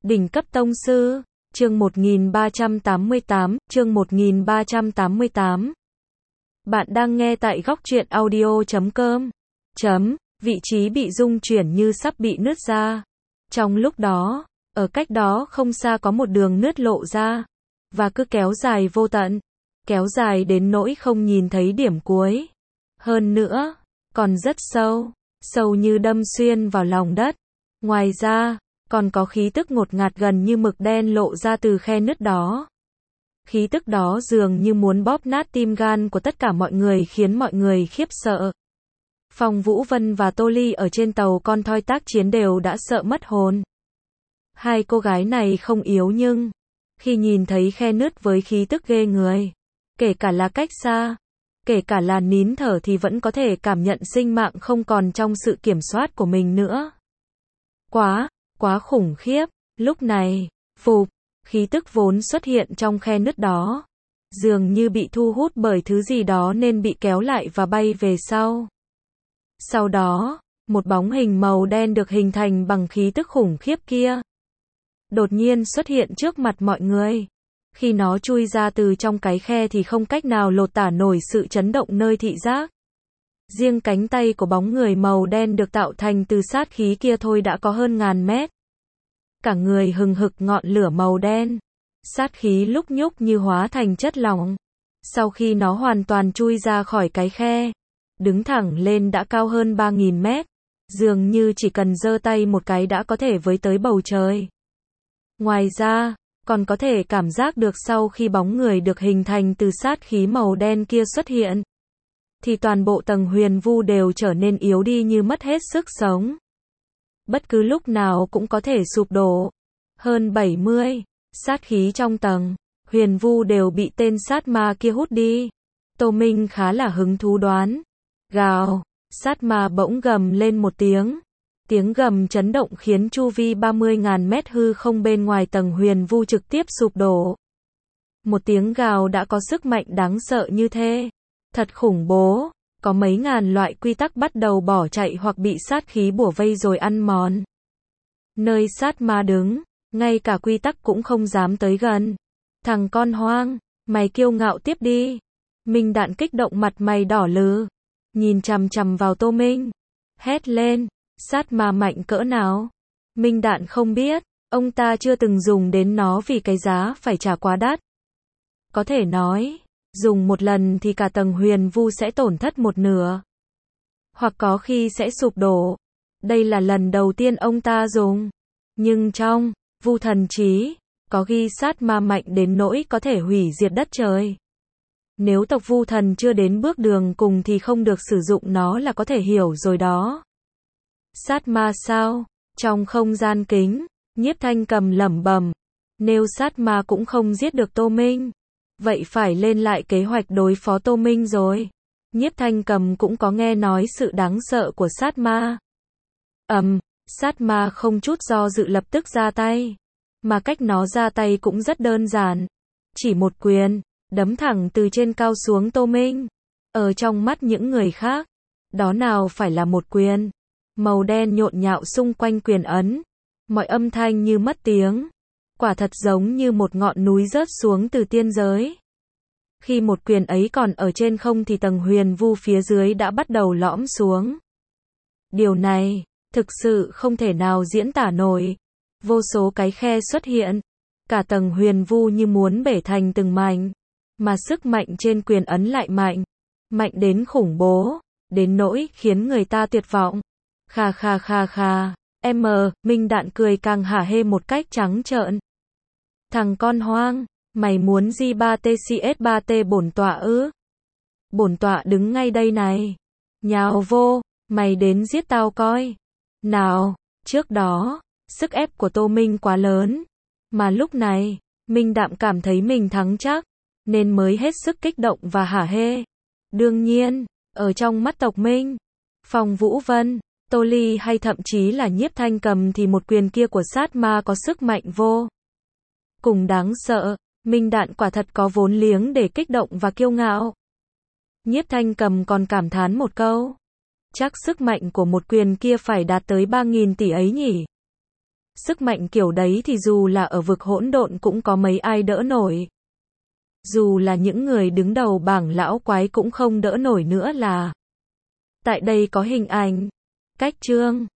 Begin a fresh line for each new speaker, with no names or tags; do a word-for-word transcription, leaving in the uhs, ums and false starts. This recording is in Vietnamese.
Đỉnh cấp tông sư, chương một nghìn ba trăm tám mươi tám, chương một nghìn ba trăm tám mươi tám. Bạn đang nghe tại góc truyện audio chấm com. Chấm, vị trí bị rung chuyển như sắp bị nứt ra. Trong lúc đó, ở cách đó không xa có một đường nứt lộ ra, và cứ kéo dài vô tận, kéo dài đến nỗi không nhìn thấy điểm cuối. Hơn nữa, còn rất sâu, sâu như đâm xuyên vào lòng đất. Ngoài ra, còn có khí tức ngột ngạt gần như mực đen lộ ra từ khe nứt đó. Khí tức đó dường như muốn bóp nát tim gan của tất cả mọi người, khiến mọi người khiếp sợ. Phong Vũ Vân và Tô Ly ở trên tàu con thoi tác chiến đều đã sợ mất hồn. Hai cô gái này không yếu nhưng, khi nhìn thấy khe nứt với khí tức ghê người, kể cả là cách xa, kể cả là nín thở thì vẫn có thể cảm nhận sinh mạng không còn trong sự kiểm soát của mình nữa. Quá, quá khủng khiếp. Lúc này, phụp, khí tức vốn xuất hiện trong khe nứt đó, dường như bị thu hút bởi thứ gì đó nên bị kéo lại và bay về sau. Sau đó, một bóng hình màu đen được hình thành bằng khí tức khủng khiếp kia, đột nhiên xuất hiện trước mặt mọi người. Khi nó chui ra từ trong cái khe thì không cách nào lột tả nổi sự chấn động nơi thị giác. Riêng cánh tay của bóng người màu đen được tạo thành từ sát khí kia thôi đã có hơn ngàn mét. Cả người hừng hực ngọn lửa màu đen. Sát khí lúc nhúc như hóa thành chất lỏng. Sau khi nó hoàn toàn chui ra khỏi cái khe, đứng thẳng lên đã cao hơn ba nghìn mét. Dường như chỉ cần giơ tay một cái đã có thể với tới bầu trời. Ngoài ra, còn có thể cảm giác được sau khi bóng người được hình thành từ sát khí màu đen kia xuất hiện, thì toàn bộ tầng huyền vu đều trở nên yếu đi như mất hết sức sống. Bất cứ lúc nào cũng có thể sụp đổ. Hơn bảy mươi, sát khí trong tầng huyền vu đều bị tên sát ma kia hút đi. Tô Minh khá là hứng thú đoán. Gào, sát ma bỗng gầm lên một tiếng. Tiếng gầm chấn động khiến chu vi ba mươi nghìn mét hư không bên ngoài tầng huyền vu trực tiếp sụp đổ. Một tiếng gào đã có sức mạnh đáng sợ như thế. Thật khủng bố, có mấy ngàn loại quy tắc bắt đầu bỏ chạy hoặc bị sát khí bủa vây rồi ăn mòn. Nơi sát ma đứng, ngay cả quy tắc cũng không dám tới gần. Thằng con hoang, mày kiêu ngạo tiếp đi. Minh Đạn kích động mặt mày đỏ lừ, nhìn chằm chằm vào Tô Minh, hét lên, sát ma mạnh cỡ nào? Minh Đạn không biết, ông ta chưa từng dùng đến nó vì cái giá phải trả quá đắt. Có thể nói, dùng một lần thì cả tầng huyền vu sẽ tổn thất một nửa, hoặc có khi sẽ sụp đổ. Đây là lần đầu tiên ông ta dùng, nhưng trong vu thần chí có ghi sát ma mạnh đến nỗi có thể hủy diệt đất trời. Nếu tộc vu thần chưa đến bước đường cùng thì không được sử dụng nó là có thể hiểu rồi đó. Sát ma sao? Trong không gian kính, Nhiếp Thanh Cầm lẩm bẩm, nếu sát ma cũng không giết được Tô Minh, vậy phải lên lại kế hoạch đối phó Tô Minh rồi. Nhiếp Thanh Cầm cũng có nghe nói sự đáng sợ của sát ma. Ầm, um, sát ma không chút do dự lập tức ra tay, mà cách nó ra tay cũng rất đơn giản, chỉ một quyền, đấm thẳng từ trên cao xuống Tô Minh. Ở trong mắt những người khác, đó nào phải là một quyền. Màu đen nhộn nhạo xung quanh quyền ấn, mọi âm thanh như mất tiếng, quả thật giống như một ngọn núi rớt xuống từ tiên giới. Khi một quyền ấy còn ở trên không thì tầng huyền vu phía dưới đã bắt đầu lõm xuống. Điều này, thực sự không thể nào diễn tả nổi. Vô số cái khe xuất hiện, cả tầng huyền vu như muốn bể thành từng mảnh, mà sức mạnh trên quyền ấn lại mạnh, mạnh đến khủng bố, đến nỗi khiến người ta tuyệt vọng. Kha kha kha kha, em, Minh Đạn cười càng hả hê một cách trắng trợn. Thằng con hoang, mày muốn G ba T C S ba T bổn tọa ư? Bổn tọa đứng ngay đây này. Nhào vô, mày đến giết tao coi. Nào, trước đó, sức ép của Tô Minh quá lớn, mà lúc này, Minh Đạm cảm thấy mình thắng chắc, nên mới hết sức kích động và hả hê. Đương nhiên, ở trong mắt tộc Minh, Phong Vũ Vân, Tô Ly hay thậm chí là Nhiếp Thanh Cầm thì một quyền kia của sát ma có sức mạnh vô cùng đáng sợ. Minh Đạn quả thật có vốn liếng để kích động và kiêu ngạo. Nhiếp Thanh Cầm còn cảm thán một câu, chắc sức mạnh của một quyền kia phải đạt tới ba nghìn tỷ ấy nhỉ. Sức mạnh kiểu đấy thì dù là ở vực hỗn độn cũng có mấy ai đỡ nổi. Dù là những người đứng đầu bảng lão quái cũng không đỡ nổi nữa là. Tại đây có hình ảnh. Cách chương